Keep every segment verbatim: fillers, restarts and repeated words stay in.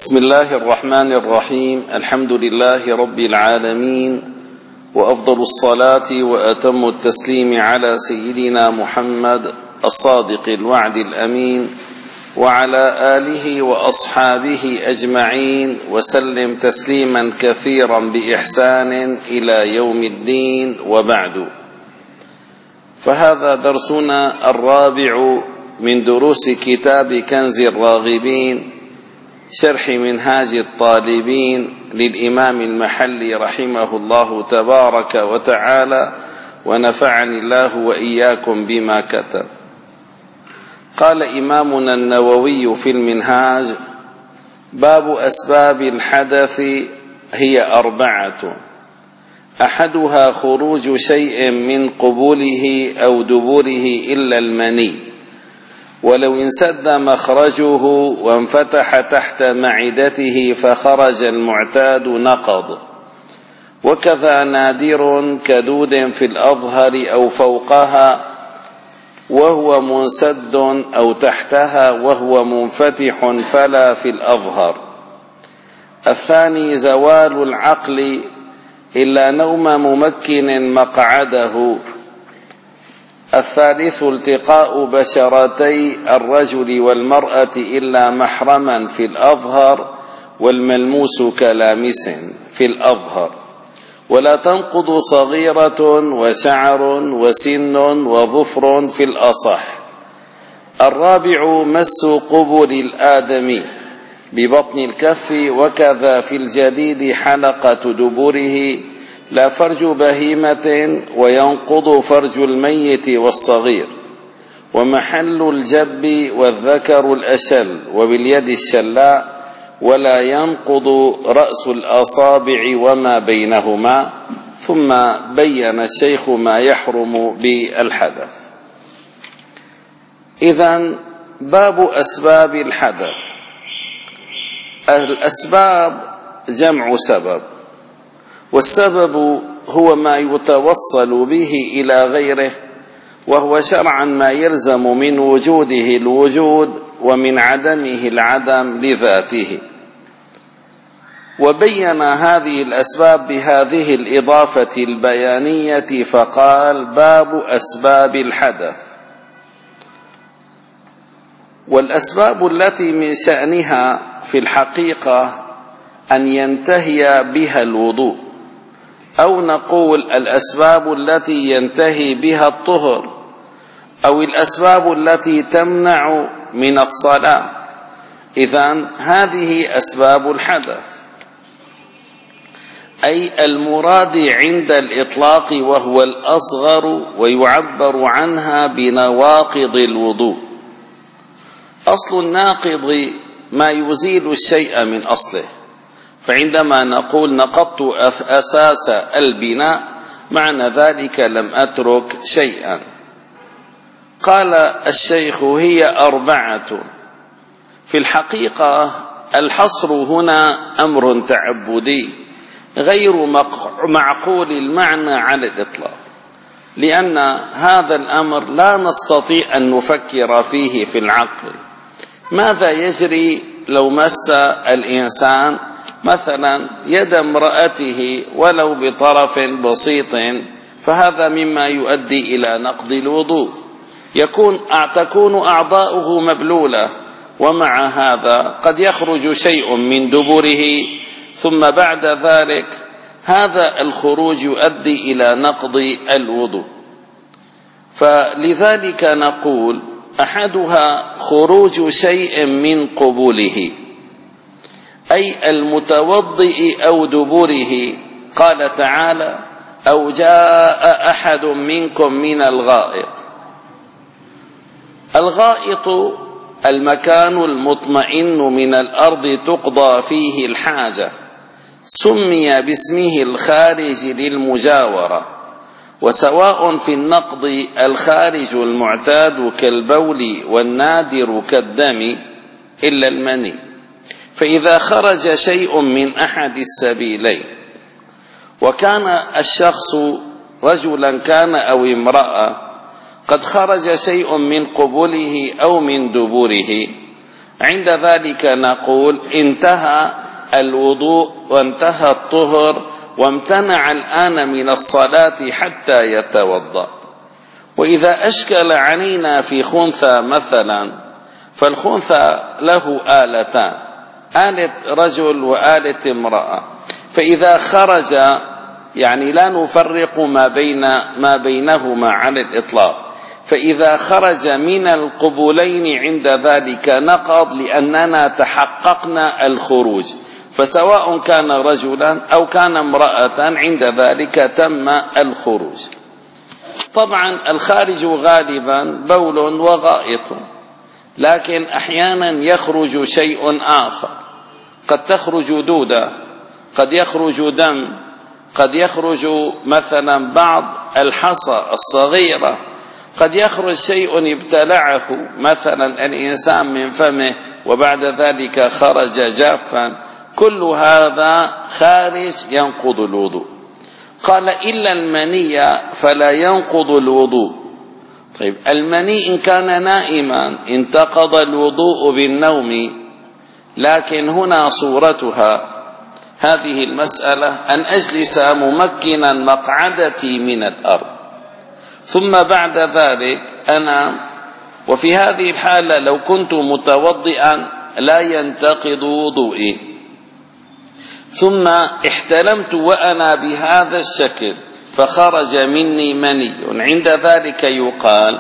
بسم الله الرحمن الرحيم. الحمد لله رب العالمين، وأفضل الصلاة وأتم التسليم على سيدنا محمد الصادق الوعد الأمين، وعلى آله وأصحابه أجمعين، وسلم تسليما كثيرا بإحسان إلى يوم الدين، وبعد. فهذا درسنا الرابع من دروس كتاب كنز الراغبين، شرح منهاج الطالبين للإمام المحلي رحمه الله تبارك وتعالى، ونفعني الله وإياكم بما كتب. قال إمامنا النووي في المنهاج: باب أسباب الحدث هي أربعة: أحدها خروج شيء من قبوله أو دبوره إلا المني، ولو انسد مخرجه وانفتح تحت معدته فخرج المعتاد نقض، وكذا نادر كدود في الأظهر أو فوقها وهو منسد، أو تحتها وهو منفتح فلا في الأظهر. الثاني زوال العقل إلا نوم ممكن مقعده. الثالث التقاء بشرتي الرجل والمرأة إلا محرما في الأظهر، والملموس كلامس في الأظهر. ولا تنقض صغيرة وشعر وسن وظفر في الأصح. الرابع مس قبل الآدمي ببطن الكف، وكذا في الجديد حلقة دبره، لا فرج بهيمة، وينقض فرج الميت والصغير. ومحل الجب والذكر الأشل، وباليد الشلاء، ولا ينقض رأس الأصابع وما بينهما. ثم بين الشيخ ما يحرم بالحدث. إذن باب أسباب الحدث. الأسباب جمع سبب، والسبب هو ما يتوصل به إلى غيره، وهو شرعا ما يلزم من وجوده الوجود ومن عدمه العدم لذاته. وبين هذه الأسباب بهذه الإضافة البيانية فقال: باب أسباب الحدث. والأسباب التي من شأنها في الحقيقة أن ينتهي بها الوضوء، أو نقول الأسباب التي ينتهي بها الطهر، أو الأسباب التي تمنع من الصلاة. إذن هذه أسباب الحدث، أي المراد عند الإطلاق، وهو الأصغر، ويعبر عنها بنواقض الوضوء. أصل الناقض ما يزيل الشيء من أصله، فعندما نقول نقضت أساس البناء معنى ذلك لم أترك شيئا. قال الشيخ: هي أربعة. في الحقيقة الحصر هنا أمر تعبدي غير معقول المعنى على الإطلاق، لأن هذا الأمر لا نستطيع أن نفكر فيه في العقل. ماذا يجري لو مس الإنسان مثلا يد امرأته ولو بطرف بسيط؟ فهذا مما يؤدي إلى نقض الوضوء. يكون تكون أعضاؤه مبلولة، ومع هذا قد يخرج شيء من دبره، ثم بعد ذلك هذا الخروج يؤدي إلى نقض الوضوء. فلذلك نقول: أحدها خروج شيء من قبوله، أي المتوضئ أو دبره. قال تعالى: أو جاء أحد منكم من الغائط. الغائط المكان المطمئن من الأرض تقضى فيه الحاجة، سمي باسمه الخارج للمجاورة. وسواء في النقض الخارج المعتاد كالبول، والنادر كالدم إلا المني. فإذا خرج شيء من أحد السبيلين، وكان الشخص رجلا كان أو امرأة، قد خرج شيء من قبله أو من دبره، عند ذلك نقول انتهى الوضوء وانتهى الطهر وامتنع الآن من الصلاة حتى يتوضأ. وإذا أشكل علينا في خنثى مثلا، فالخنثى له آلتان، آلة رجل وآلة امرأة، فإذا خرج يعني لا نفرق ما بين ما بينهما على الإطلاق، فإذا خرج من القبولين عند ذلك نقض، لأننا تحققنا الخروج، فسواء كان رجلا أو كان امرأة عند ذلك تم الخروج. طبعا الخارج غالبا بول وغائط، لكن أحيانا يخرج شيء آخر، قد تخرج دودة، قد يخرج دم، قد يخرج مثلا بعض الحصى الصغيرة، قد يخرج شيء ابتلعه مثلا الإنسان من فمه وبعد ذلك خرج جافا، كل هذا خارج ينقض الوضوء. قال إلا المني فلا ينقض الوضوء. طيب المني إن كان نائما انتقض الوضوء بالنوم، لكن هنا صورتها هذه المسألة أن أجلس ممكنا مقعدتي من الأرض، ثم بعد ذلك أنام، وفي هذه الحالة لو كنت متوضئا لا ينتقض وضوئي، ثم احتلمت وأنا بهذا الشكل فخرج مني مني، عند ذلك يقال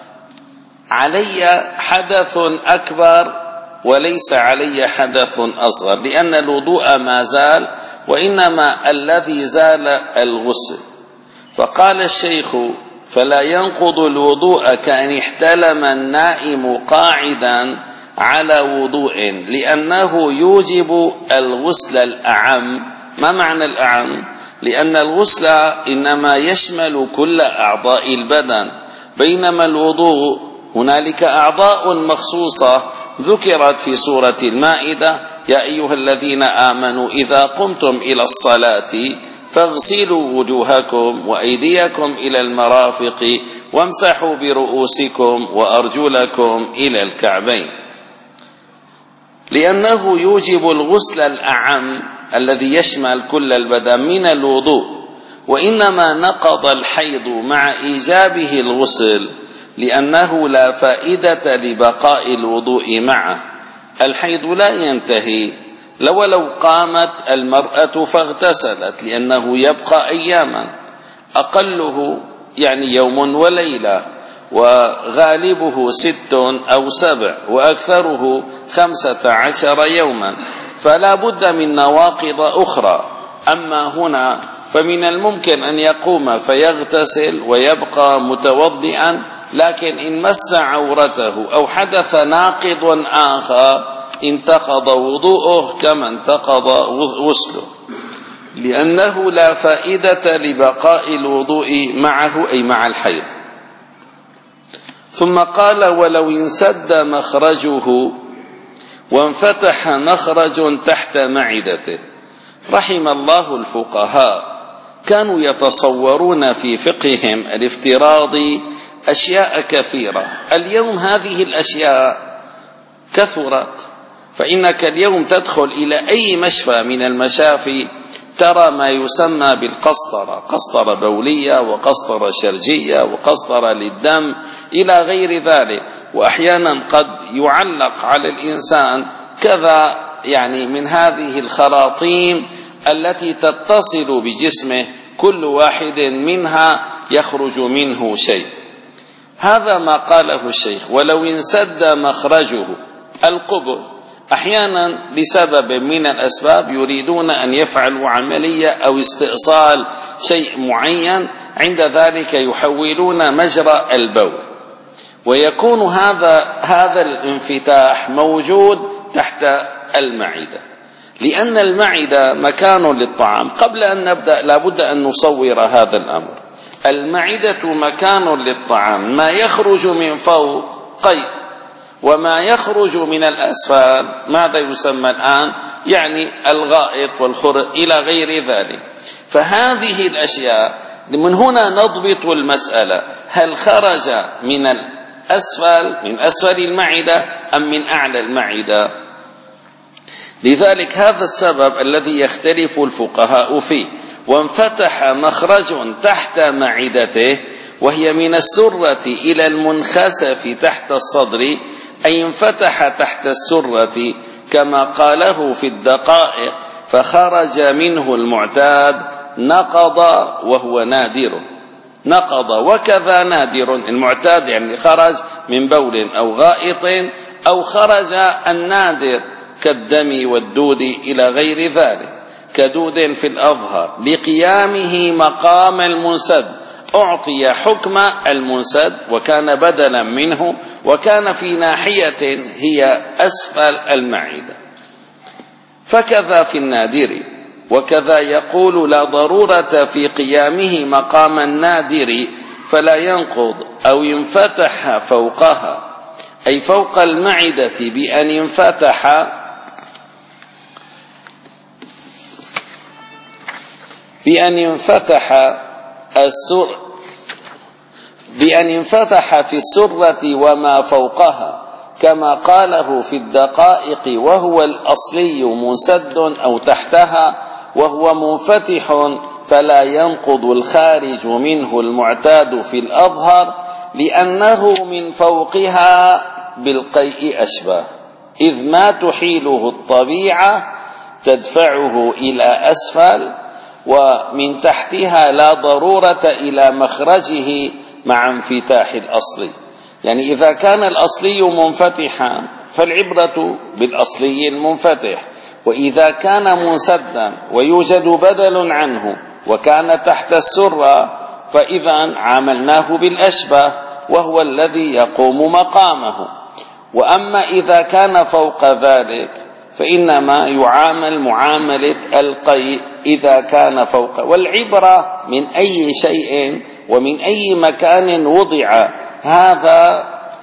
علي حدث أكبر وليس علي حدث أصغر، لأن الوضوء ما زال، وإنما الذي زال الغسل. فقال الشيخ فلا ينقض الوضوء كأن احتلم النائم قاعدا على وضوء، لأنه يوجب الغسل الأعم. ما معنى الأعم؟ لأن الغسل إنما يشمل كل أعضاء البدن، بينما الوضوء هنالك أعضاء مخصوصة ذكرت في سورة المائدة: يا أيها الذين آمنوا إذا قمتم إلى الصلاة فاغسلوا وجوهكم وأيديكم إلى المرافق وامسحوا برؤوسكم وأرجلكم إلى الكعبين، لأنه يوجب الغسل الأعم الذي يشمل كل البدن من الوضوء. وإنما نقض الحيض مع إيجابه الغسل لأنه لا فائدة لبقاء الوضوء معه. الحيض لا ينتهي، لو لو قامت المرأة فاغتسلت، لأنه يبقى أياما، أقله يعني يوم وليلة، وغالبه ست أو سبع، وأكثره خمسة عشر يوما، فلا بد من نواقض أخرى. أما هنا فمن الممكن أن يقوم فيغتسل ويبقى متوضئا، لكن إن مس عورته أو حدث ناقض آخر انتقض وضوءه كما انتقض غسله، لأنه لا فائدة لبقاء الوضوء معه أي مع الحيض. ثم قال: ولو انسد مخرجه وانفتح مخرج تحت معدته. رحم الله الفقهاء، كانوا يتصورون في فقههم الافتراضي أشياء كثيرة. اليوم هذه الأشياء كثرت، فإنك اليوم تدخل إلى أي مشفى من المشافي ترى ما يسمى بالقسطرة، قسطرة بولية وقسطرة شرجية وقسطرة للدم إلى غير ذلك، وأحيانا قد يعلق على الإنسان كذا يعني من هذه الخراطيم التي تتصل بجسمه، كل واحد منها يخرج منه شيء. هذا ما قاله الشيخ: ولو انسد مخرجه، القبل أحيانا لسبب من الأسباب يريدون أن يفعلوا عملية أو استئصال شيء معين، عند ذلك يحولون مجرى البول، ويكون هذا هذا الانفتاح موجود تحت المعدة، لأن المعدة مكان للطعام. قبل أن نبدأ لابد أن نصور هذا الأمر. المعدة مكان للطعام، ما يخرج من فوق قيء، وما يخرج من الأسفل ماذا يسمى الآن؟ يعني الغائط والخرج إلى غير ذلك. فهذه الأشياء من هنا نضبط المسألة: هل خرج من أسفل من أسفل المعدة أم من أعلى المعدة. لذلك هذا السبب الذي يختلف الفقهاء فيه. وانفتح مخرج تحت معدته وهي من السرة إلى المنخسف تحت الصدر، أي انفتح تحت السرة كما قاله في الدقائق فخرج منه المعتاد نقض وهو نادر. نقض وكذا نادر. المعتاد يعني خرج من بول أو غائط، أو خرج النادر كالدم والدود إلى غير ذلك، كدود في الأظهر لقيامه مقام المنسد، أعطي حكم المنسد وكان بدلا منه، وكان في ناحية هي أسفل المعدة. فكذا في النادر. وكذا يقول لا ضرورة في قيامه مقام النادر فلا ينقض أو ينفتح فوقها، أي فوق المعدة بأن ينفتح بأن ينفتح السر بأن ينفتح في السرة وما فوقها كما قاله في الدقائق، وهو الأصلي منسد أو تحتها وهو منفتح فلا ينقض الخارج منه المعتاد في الأظهر، لأنه من فوقها بالقيء أشبه، إذ ما تحيله الطبيعة تدفعه إلى أسفل، ومن تحتها لا ضرورة إلى مخرجه مع انفتاح الأصلي. يعني إذا كان الأصلي منفتحا فالعبرة بالأصلي المنفتح، وإذا كان منسدا ويوجد بدل عنه وكان تحت السرة فإذا عاملناه بالأشبه وهو الذي يقوم مقامه. وأما إذا كان فوق ذلك فإنما يعامل معاملة القيء إذا كان فوق. والعبرة من أي شيء ومن أي مكان وضع هذا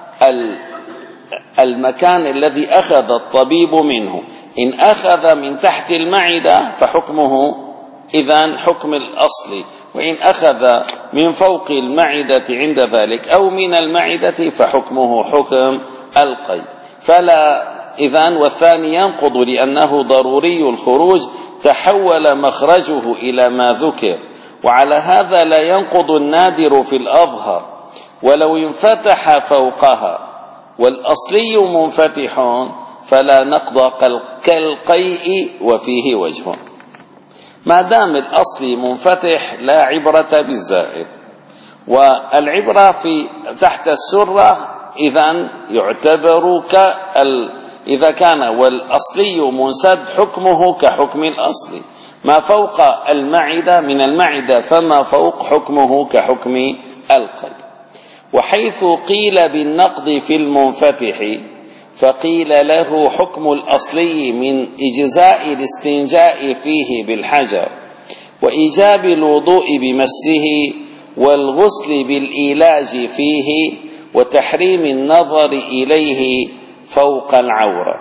المكان الذي أخذ الطبيب منه. إن أخذ من تحت المعدة فحكمه إذن حكم الأصل، وإن أخذ من فوق المعدة عند ذلك أو من المعدة فحكمه حكم القي. فلا إذن والثاني ينقض لأنه ضروري الخروج، تحول مخرجه إلى ما ذكر. وعلى هذا لا ينقض النادر في الأظهر ولو انفتح فوقها، والأصلي منفتح فلا نقض كالقيء وفيه وجه. ما دام الأصل منفتح لا عبرة بالزائد. والعبرة في تحت السرة إذن يعتبر كال إذا كان والأصلي منسد حكمه كحكم الأصل، ما فوق المعدة من المعدة فما فوق حكمه كحكم القلب. وحيث قيل بالنقض في المنفتح فقيل له حكم الأصلي من إجزاء الاستنجاء فيه بالحجر، وإيجاب الوضوء بمسه، والغسل بالإيلاج فيه، وتحريم النظر إليه فوق العورة.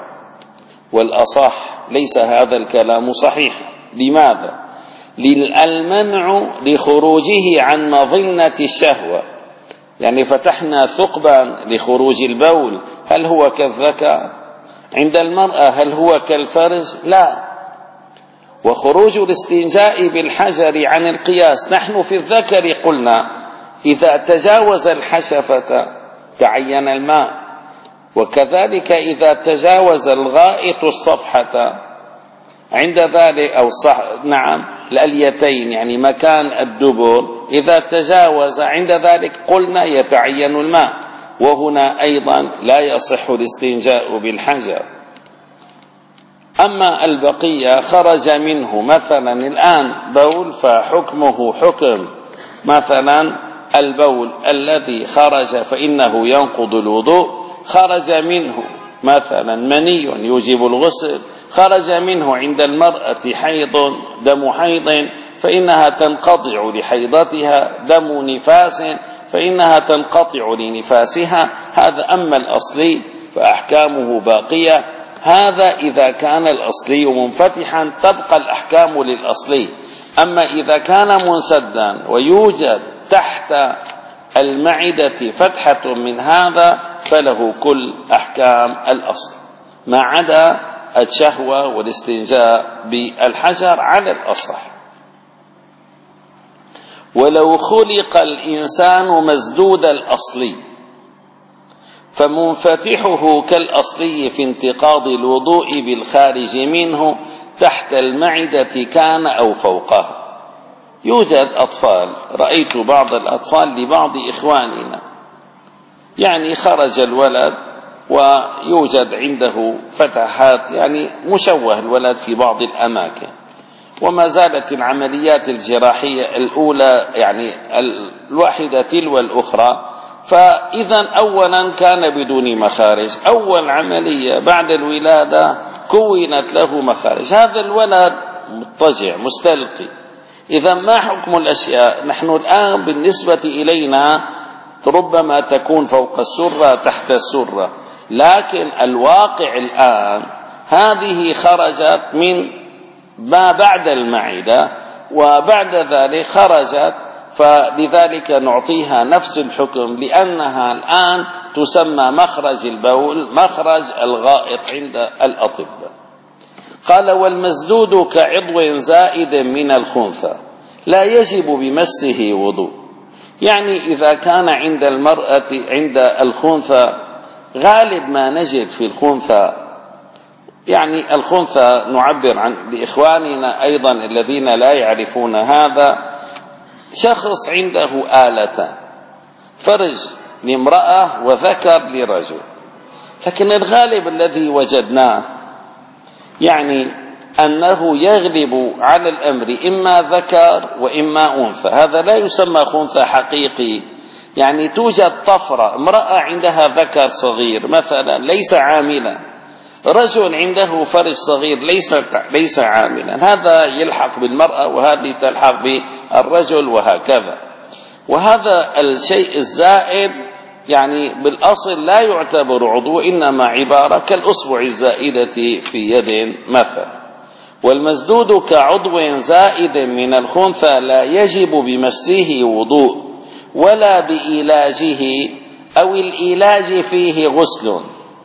والأصح ليس هذا الكلام صحيح. لماذا؟ للمنع لخروجه عن مظنة الشهوة. يعني فتحنا ثقبا لخروج البول، هل هو كالذكر؟ عند المرأة هل هو كالفرج؟ لا. وخروج الاستنجاء بالحجر عن القياس، نحن في الذكر قلنا إذا تجاوز الحشفة تعين الماء، وكذلك إذا تجاوز الغائط الصفحة عند ذلك أو الصح... نعم الأليتين يعني مكان الدبر، إذا تجاوز عند ذلك قلنا يتعين الماء. وهنا أيضا لا يصح الاستنجاء بالحجر. أما البقية خرج منه مثلا الآن بول فحكمه حكم مثلا البول الذي خرج فإنه ينقض الوضوء. خرج منه مثلا مني يوجب الغسل، خرج منه عند المرأة حيض دم حيض فإنها تنقطع لحيضتها، دم نفاس فإنها تنقطع لنفاسها. هذا أما الأصلي فأحكامه باقية. هذا إذا كان الأصلي منفتحا تبقى الأحكام للأصلي. أما إذا كان منسدا ويوجد تحت المعدة فتحة من هذا فله كل أحكام الأصل، ما عدا الشهوة والاستنجاء بالحجر على الأصح. ولو خلق الإنسان مسدود الأصلي فمنفتحه كالأصلي في انتقاض الوضوء بالخارج منه تحت المعدة كان أو فوقها. يوجد أطفال، رأيت بعض الأطفال لبعض إخواننا، يعني خرج الولد ويوجد عنده فتحات، يعني مشوه الولد في بعض الأماكن، وما زالت العمليات الجراحية الأولى يعني الواحدة تلو الأخرى. فإذا أولا كان بدون مخارج، أول عملية بعد الولادة كونت له مخارج، هذا الولد مضطجع مستلقي. إذا ما حكم الأشياء؟ نحن الآن بالنسبة إلينا ربما تكون فوق السرة تحت السرة، لكن الواقع الآن هذه خرجت من ما بعد المعدة وبعد ذلك خرجت، فلذلك نعطيها نفس الحكم لأنها الآن تسمى مخرج البول مخرج الغائط عند الأطباء. قال: والمسدود كعضو زائد من الخنثى لا يجب بمسه وضوء. يعني إذا كان عند المرأة عند الخنثى، غالب ما نجد في الخنثى، يعني الخنثى نعبر عن لإخواننا أيضا الذين لا يعرفون هذا، شخص عنده آلتان، فرج لامرأة وذكر لرجل، لكن الغالب الذي وجدناه يعني أنه يغلب على الأمر إما ذكر وإما أنثى. هذا لا يسمى خنثى حقيقي، يعني توجد طفرة، امرأة عندها ذكر صغير مثلا ليس عاملا، رجل عنده فرج صغير ليس ليس عاملا، هذا يلحق بالمرأة وهذه تلحق بالرجل وهكذا. وهذا الشيء الزائد يعني بالأصل لا يعتبر عضو، إنما عبارة كالأصبع الزائدة في يد مثلا. والمسدود كعضو زائد من الخنثى لا يجب بمسه وضوء ولا بإيلاجه أو الإيلاج فيه غسل.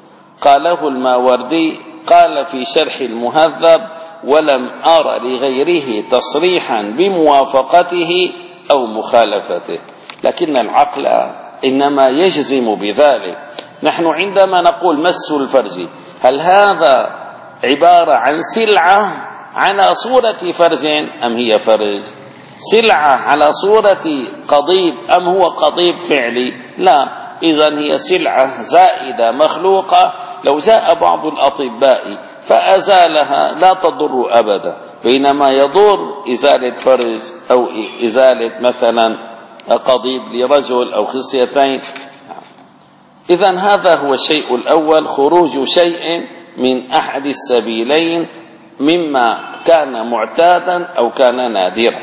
قاله الماوردي قال في شرح المهذب: ولم أر لغيره تصريحا بموافقته أو مخالفته. لكن العقل إنما يجزم بذلك. نحن عندما نقول مس الفرج، هل هذا عبارة عن سلعة على صورة فرج أم هي فرج؟ سلعة على صورة قضيب أم هو قضيب فعلي؟ لا، إذن هي سلعة زائدة مخلوقة، لو جاء بعض الأطباء فأزالها لا تضر أبدا، بينما يضر إزالة فرج أو إزالة مثلا قضيب لرجل أو خصيتين. إذن هذا هو الشيء الأول، خروج شيء من أحد السبيلين مما كان معتادا أو كان نادرا.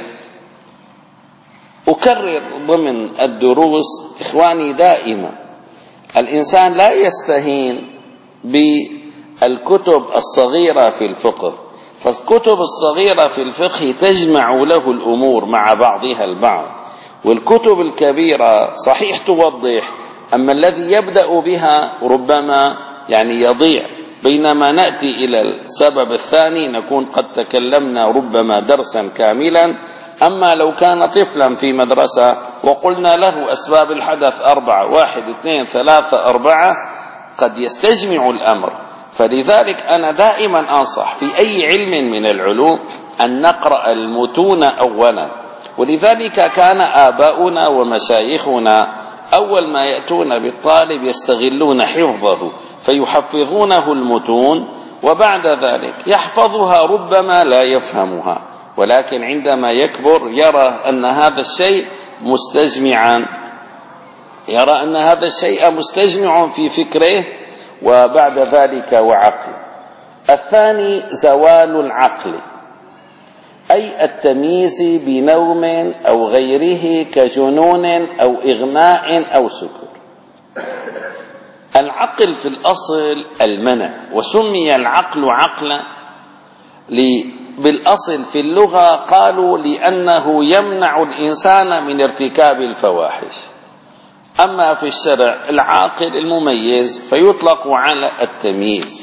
أكرر ضمن الدروس إخواني دائما، الإنسان لا يستهين بالكتب الصغيرة في الفقه، فالكتب الصغيرة في الفقه تجمع له الأمور مع بعضها البعض، والكتب الكبيرة صحيح توضح، أما الذي يبدأ بها ربما يعني يضيع. بينما نأتي إلى السبب الثاني نكون قد تكلمنا ربما درسا كاملا. أما لو كان طفلا في مدرسة وقلنا له أسباب الحدث أربعة، واحد اثنين ثلاثة أربعة، قد يستجمع الأمر. فلذلك أنا دائما أنصح في أي علم من العلوم أن نقرأ المتون أولا. ولذلك كان آباؤنا ومشايخنا أول ما يأتون بالطالب يستغلون حفظه فيحفظونه المتون، وبعد ذلك يحفظها ربما لا يفهمها، ولكن عندما يكبر يرى أن هذا الشيء مستجمعا يرى أن هذا الشيء مستجمع في فكره وبعد ذلك وعقله. الثاني زوال العقل، أي التمييز بنوم أو غيره كجنون أو إغماء أو سكر. العقل في الأصل المنع، وسمي العقل عقلا بالأصل في اللغة قالوا لأنه يمنع الإنسان من ارتكاب الفواحش. أما في الشرع العاقل المميز فيطلق على التمييز.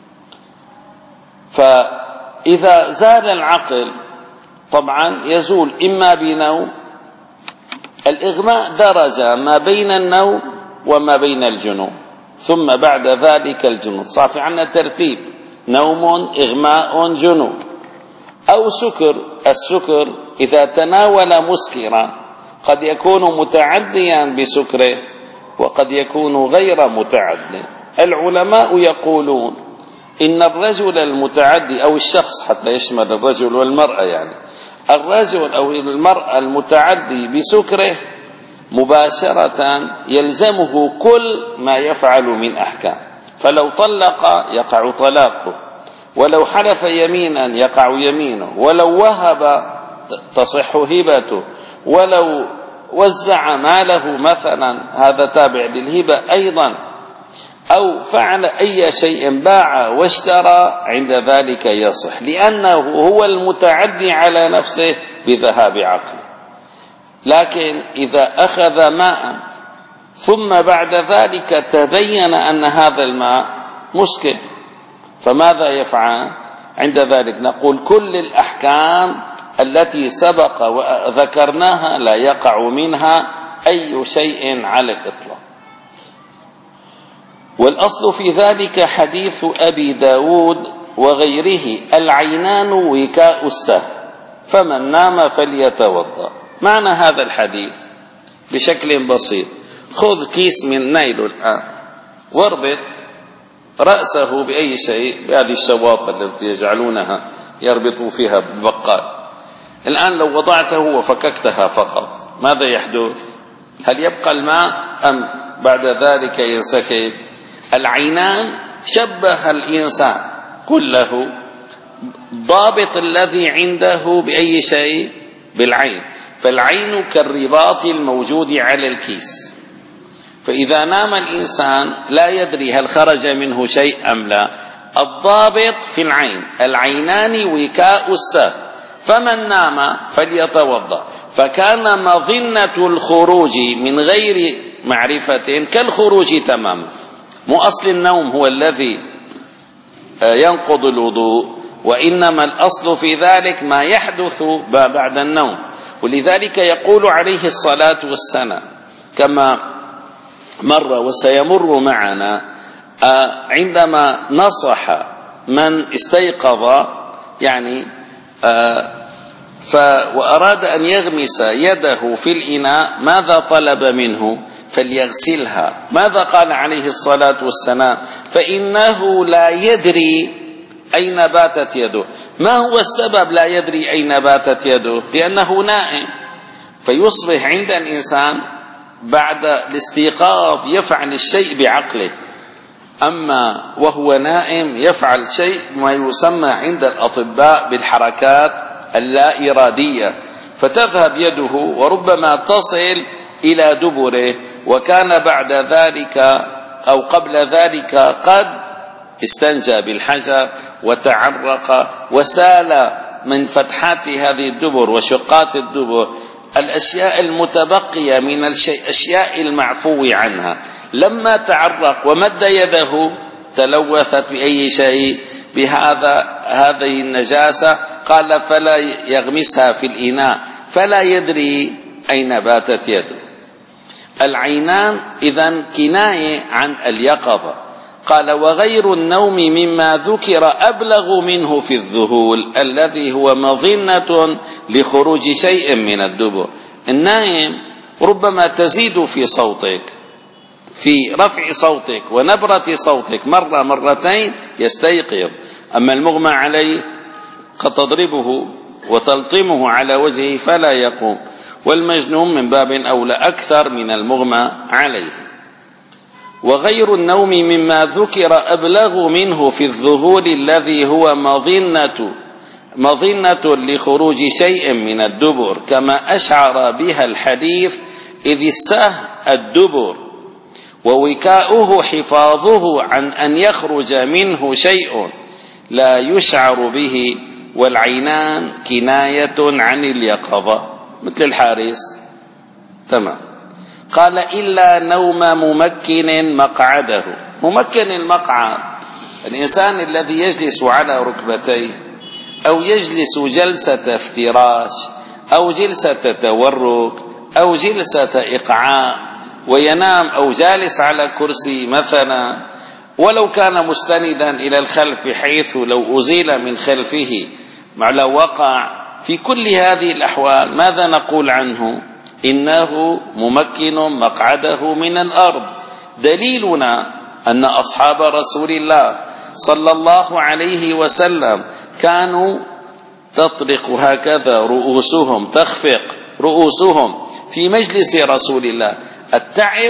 فإذا زال العقل طبعا يزول إما بنوم. الإغماء درجة ما بين النوم وما بين الجنون، ثم بعد ذلك الجنون. صافي عنا ترتيب: نوم، إغماء، جنون. أو سكر. السكر إذا تناول مسكرا قد يكون متعديا بسكره وقد يكون غير متعدي. العلماء يقولون إن الرجل المتعدي أو الشخص، حتى يشمل الرجل والمرأة، يعني الرجل أو المرأة المتعدي بسكره مباشرة يلزمه كل ما يفعل من أحكام. فلو طلق يقع طلاقه، ولو حلف يمينا يقع يمينه، ولو وهب تصح هبته، ولو وزع ماله مثلا هذا تابع للهبة أيضا، أو فعل أي شيء باع واشترى عند ذلك يصح، لأنه هو المتعدي على نفسه بذهاب عقله. لكن إذا أخذ ماء ثم بعد ذلك تبين أن هذا الماء مسكر، فماذا يفعل؟ عند ذلك نقول كل الأحكام التي سبق وذكرناها لا يقع منها أي شيء على الإطلاق. والأصل في ذلك حديث أبي داود وغيره: العينان وكاء السهم، فمن نام فليتوضأ. معنى هذا الحديث بشكل بسيط: خذ كيس من نايل الآن واربط رأسه بأي شيء، بهذه الشواطئ التي يجعلونها يربطوا فيها بالبقال. الآن لو وضعته وفككتها فقط ماذا يحدث؟ هل يبقى الماء أم بعد ذلك ينسكب؟ العينان شبه الإنسان كله ضابط الذي عنده بأي شيء؟ بالعين. فالعين كالرباط الموجود على الكيس، فإذا نام الإنسان لا يدري هل خرج منه شيء أم لا. الضابط في العين: العينان وكاء السهم، فمن نام فليتوضأ. فكان مظنة الخروج من غير معرفة كالخروج تماما. مو أصل النوم هو الذي ينقض الوضوء، وإنما الأصل في ذلك ما يحدث بعد النوم. ولذلك يقول عليه الصلاة والسلام كما مر وسيمر معنا عندما نصح من استيقظ يعني ف وأراد أن يغمس يده في الإناء، ماذا طلب منه؟ فليغسلها. ماذا قال عليه الصلاة والسلام؟ فإنه لا يدري أين باتت يده. ما هو السبب لا يدري أين باتت يده؟ لأنه نائم، فيصبح عند الإنسان بعد الاستيقاظ يفعل الشيء بعقله، أما وهو نائم يفعل شيء ما يسمى عند الأطباء بالحركات اللا إرادية، فتذهب يده وربما تصل إلى دبره، وكان بعد ذلك أو قبل ذلك قد استنجى بالحجر وتعرق وسال من فتحات هذه الدبر وشقات الدبر الأشياء المتبقية من الأشياء المعفو عنها. لما تعرق ومد يده تلوثت بأي شيء بهذا هذه النجاسة، قال فلا يغمسها في الإناء، فلا يدري أين باتت يده. العينان إذن كناية عن اليقظة. قال: وغير النوم مما ذكر أبلغ منه في الذهول الذي هو مظنة لخروج شيء من الدبر. النائم ربما تزيد في صوتك، في رفع صوتك ونبرة صوتك مرة مرتين يستيقظ، أما المغمى عليه قد تضربه وتلطمه على وجهه فلا يقوم، والمجنون من باب أولى أكثر من المغمى عليه. وغير النوم مما ذكر أبلغ منه في الذهول الذي هو مظنة مظنة لخروج شيء من الدبر، كما أشعر بها الحديث: إذ السه الدبر ووكاؤه حفاظه عن أن يخرج منه شيء لا يشعر به، والعينان كناية عن اليقظة مثل الحارس. تمام. قال إلا نوم ممكن مقعده. ممكن المقعد الإنسان الذي يجلس على ركبتيه أو يجلس جلسة افتراش أو جلسة تورك أو جلسة إقعاء وينام، أو جالس على كرسي مثلا ولو كان مستندا إلى الخلف حيث لو أزيل من خلفه مع لو وقع. في كل هذه الأحوال ماذا نقول عنه؟ إنه ممكن مقعده من الأرض. دليلنا أن أصحاب رسول الله صلى الله عليه وسلم كانوا تطرق هكذا رؤوسهم، تخفق رؤوسهم في مجلس رسول الله. التعب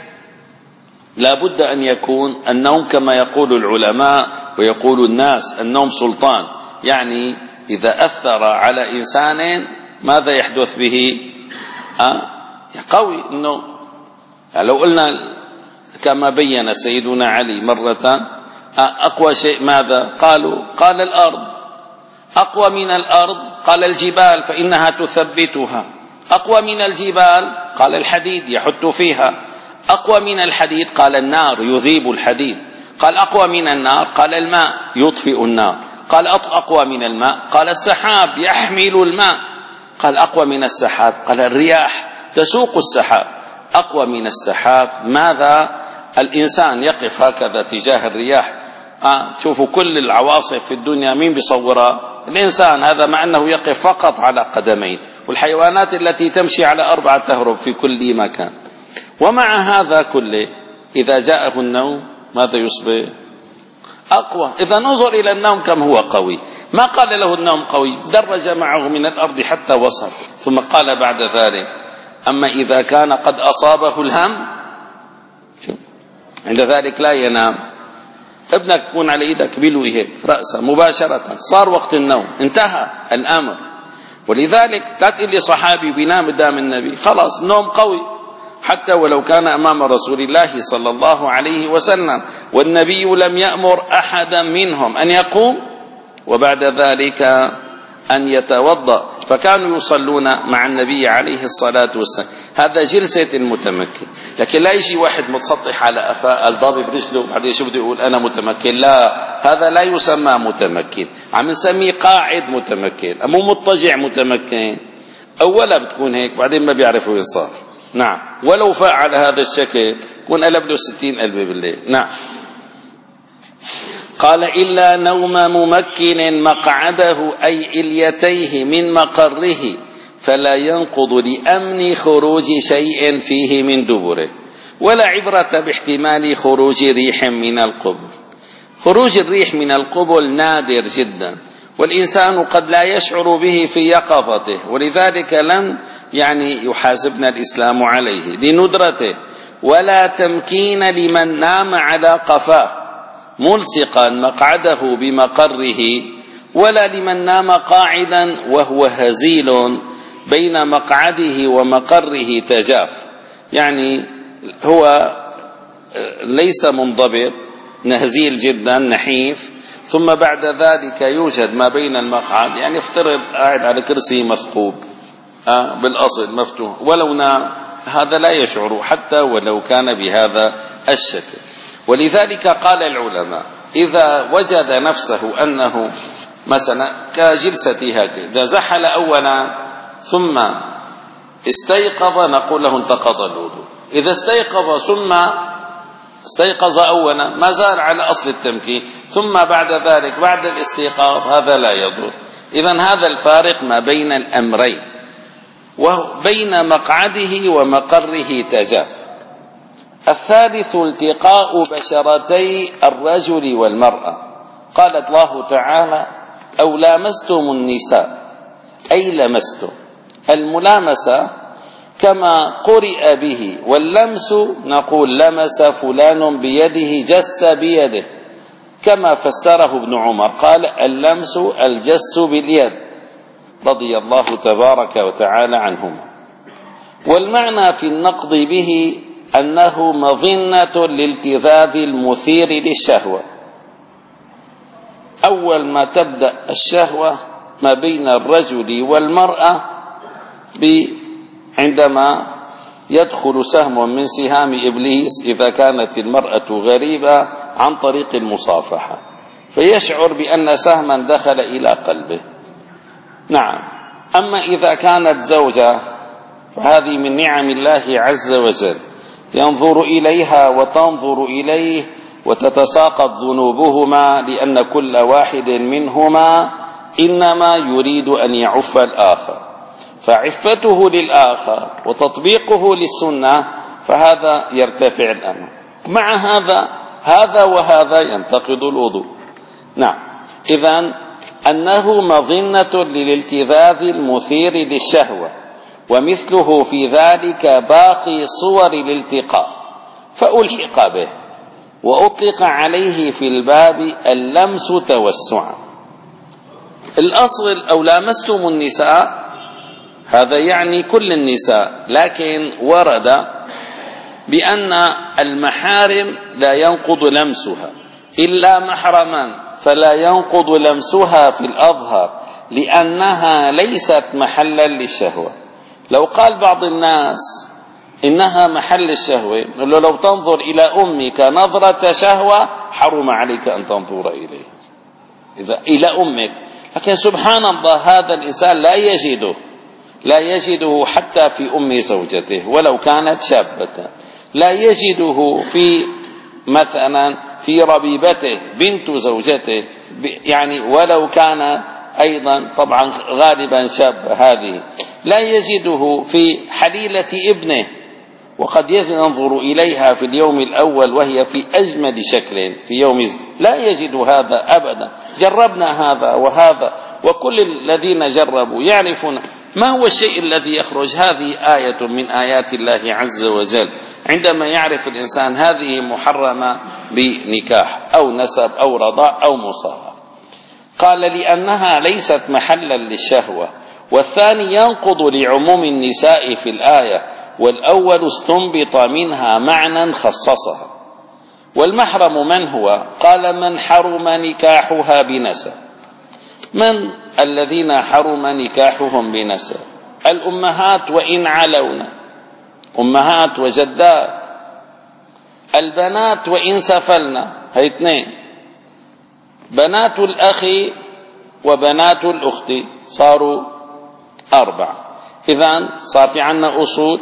لا بد أن يكون النوم كما يقول العلماء ويقول الناس، النوم سلطان، يعني إذا أثر على إنسان ماذا يحدث به؟ أه؟ قوي النوم. يعني لو قلنا كما بين سيدنا علي مرة أه أقوى شيء ماذا؟ قالوا قال الأرض. أقوى من الأرض قال الجبال فإنها تثبتها. أقوى من الجبال قال الحديد يحط فيها. أقوى من الحديد قال النار يذيب الحديد. قال أقوى من النار قال الماء يطفئ النار. قال أقوى من الماء قال السحاب يحمل الماء. قال أقوى من السحاب قال الرياح تسوق السحاب. أقوى من السحاب ماذا؟ الإنسان يقف هكذا تجاه الرياح. آه شوفوا كل العواصف في الدنيا مين بيصورها؟ الإنسان، هذا مع أنه يقف فقط على قدمين، والحيوانات التي تمشي على أربعة تهرب في كل مكان. ومع هذا كله إذا جاءه النوم ماذا يصبح؟ أقوى. إذا نظر إلى النوم كم هو قوي. ما قال له النوم قوي، درج معه من الأرض حتى وصل، ثم قال بعد ذلك أما إذا كان قد أصابه الهم شوف عند ذلك لا ينام. ابنك يكون على إيدك بلويه رأسه مباشرة، صار وقت النوم، انتهى الأمر. ولذلك لا تقول لي صحابي بينام قدام النبي، خلاص نوم قوي حتى ولو كان أمام رسول الله صلى الله عليه وسلم، والنبي لم يأمر أحدا منهم أن يقوم وبعد ذلك أن يتوضأ، فكانوا يصلون مع النبي عليه الصلاة والسلام. هذا جلسة المتمكن. لكن لا يجي واحد متسطح على أفاء الضابط برجله بعدين شو بده يقول أنا متمكن. لا، هذا لا يسمى متمكن، عم نسميه قاعد متمكن، مو مضطجع متمكن. أولا بتكون هيك بعدين ما بيعرف وين صار. نعم، ولو فاء على هذا الشكل كون قلب له ستين قلبة بالليل. نعم. قال إلا نوم ممكن مقعده أي إليتيه من مقره فلا ينقض لأمن خروج شيء فيه من دبره، ولا عبرة باحتمال خروج ريح من القبل. خروج الريح من القبل نادر جدا، والإنسان قد لا يشعر به في يقظته، ولذلك لم يعني يحاسبنا الإسلام عليه لندرته. ولا تمكين لمن نام على قفاه ملصقا مقعده بمقره، ولا لمن نام قاعدا وهو هزيل بين مقعده ومقره تجاف، يعني هو ليس منضبط، نهزيل جدا نحيف، ثم بعد ذلك يوجد ما بين المقعد، يعني افترض قاعد على كرسي مثقوب آه بالأصل مفتوح ولو نام، هذا لا يشعر حتى ولو كان بهذا الشكل. ولذلك قال العلماء إذا وجد نفسه أنه مثلا كجلسة هكذا، إذا زحل أولا ثم استيقظ نقول له انتقض الوضوء. إذا استيقظ ثم استيقظ أولا ما زال على أصل التمكين، ثم بعد ذلك بعد الاستيقاظ هذا لا يضر. إذن هذا الفارق ما بين الأمرين، وبين مقعده ومقره تجاف. الثالث التقاء بشرتي الرجل والمرأة. قال الله تعالى أو لامستم النساء أي لمستم. الملامسة كما قرئ به، واللمس نقول لمس فلان بيده جس بيده، كما فسره ابن عمر قال اللمس الجس باليد رضي الله تبارك وتعالى عنهما. والمعنى في النقض به أنه مظنة لالتذاذ المثير للشهوة. أول ما تبدأ الشهوة ما بين الرجل والمرأة عندما يدخل سهم من سهام إبليس إذا كانت المرأة غريبة عن طريق المصافحة، فيشعر بأن سهما دخل إلى قلبه. نعم. أما إذا كانت زوجة فهذه من نعم الله عز وجل، ينظر إليها وتنظر إليه وتتساقط ذنوبهما، لأن كل واحد منهما إنما يريد أن يعف الآخر، فعفته للآخر وتطبيقه للسنة فهذا يرتفع الأمر. مع هذا هذا وهذا ينتقض الوضوء. نعم. إذن أنه مظنة للالتذاذ المثير للشهوة، ومثله في ذلك باقي صور الالتقاء، فألحق به وأطلق عليه في الباب اللمس توسعا. الأصل أو لامستم النساء هذا يعني كل النساء، لكن ورد بأن المحارم لا ينقض لمسها إلا محرما، فلا ينقض لمسها في الأظهر لأنها ليست محلا للشهوة. لو قال بعض الناس إنها محل الشهوة، لو تنظر إلى أمك نظرة شهوة حرم عليك أن تنظر إليه إذا إلى أمك، لكن سبحان الله هذا الإنسان لا يجده لا يجده حتى في أم زوجته ولو كانت شابة، لا يجده في مثلا في ربيبته بنت زوجته، يعني ولو كان أيضا طبعا غالبا شاب، هذه لا يجده في حليلة ابنه، وقد ينظر إليها في اليوم الأول وهي في أجمل شكل في يوم، لا يجد هذا أبدا. جربنا هذا وهذا، وكل الذين جربوا يعرفون ما هو الشيء الذي يخرج. هذه آية من آيات الله عز وجل، عندما يعرف الإنسان هذه محرمة بنكاح أو نسب أو رضاع أو مصاهرة. قال لأنها ليست محلا للشهوة، والثاني ينقض لعموم النساء في الآية، والأول استنبط منها معنى خصصها. والمحرم من هو؟ قال من حرم نكاحها بنسب. من الذين حرم نكاحهم بنسب؟ الأمهات وإن علونا، أمهات وجدات. البنات وإن سفلنا، هي اثنين. بنات الأخ وبنات الأخت صاروا أربعة. إذن صار في عنا أصول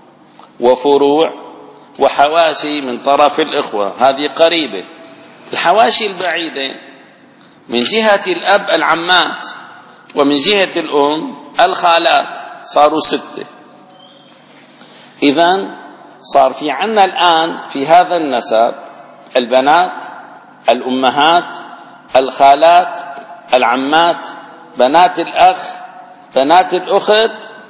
وفروع وحواشي من طرف الإخوة، هذه قريبة. الحواشي البعيدة من جهة الأب العمات، ومن جهة الأم الخالات، صاروا ستة. إذن صار في عنا الآن في هذا النسب البنات، الأمهات، الخالات، العمات، بنات الأخ، بنات الأخت،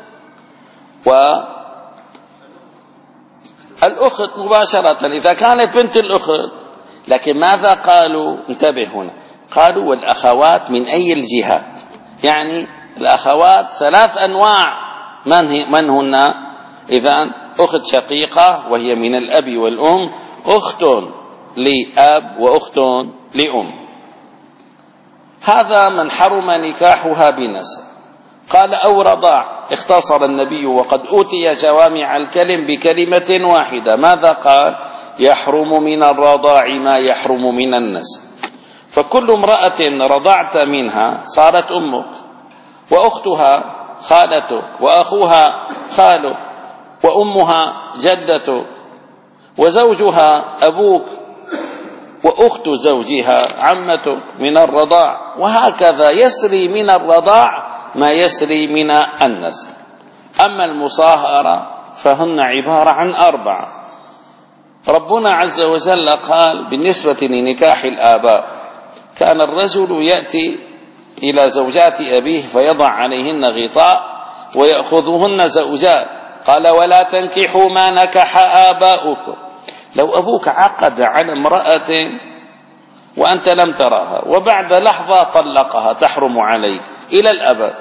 والأخت مباشرة إذا كانت بنت الأخت. لكن ماذا قالوا؟ انتبه هنا، قالوا والأخوات من أي الجهات، يعني الأخوات ثلاث أنواع. من, من هن؟ إذن أخت شقيقة وهي من الأب والأم، أخت لأب، وأخت لأم. هذا من حرم نكاحها بنسب. قال أو رضاع، اختصر النبي وقد أوتي جوامع الكلم بكلمة واحدة. ماذا قال؟ يحرم من الرضاع ما يحرم من النسب. فكل امرأة رضعت منها صارت أمك، وأختها خالتك، وأخوها خالك، وأمها جدتك، وزوجها أبوك، وأخت زوجها عمتك من الرضاع، وهكذا يسري من الرضاع ما يسري من النسب. أما المصاهرة فهن عبارة عن أربعة. ربنا عز وجل قال بالنسبة لنكاح الآباء: كان الرجل يأتي إلى زوجات أبيه فيضع عليهن غطاء ويأخذهن زوجات. قال: ولا تنكحوا ما نكح آباؤكم. لو أبوك عقد على امرأة وأنت لم تراها وبعد لحظة طلقها تحرم عليك إلى الأبد،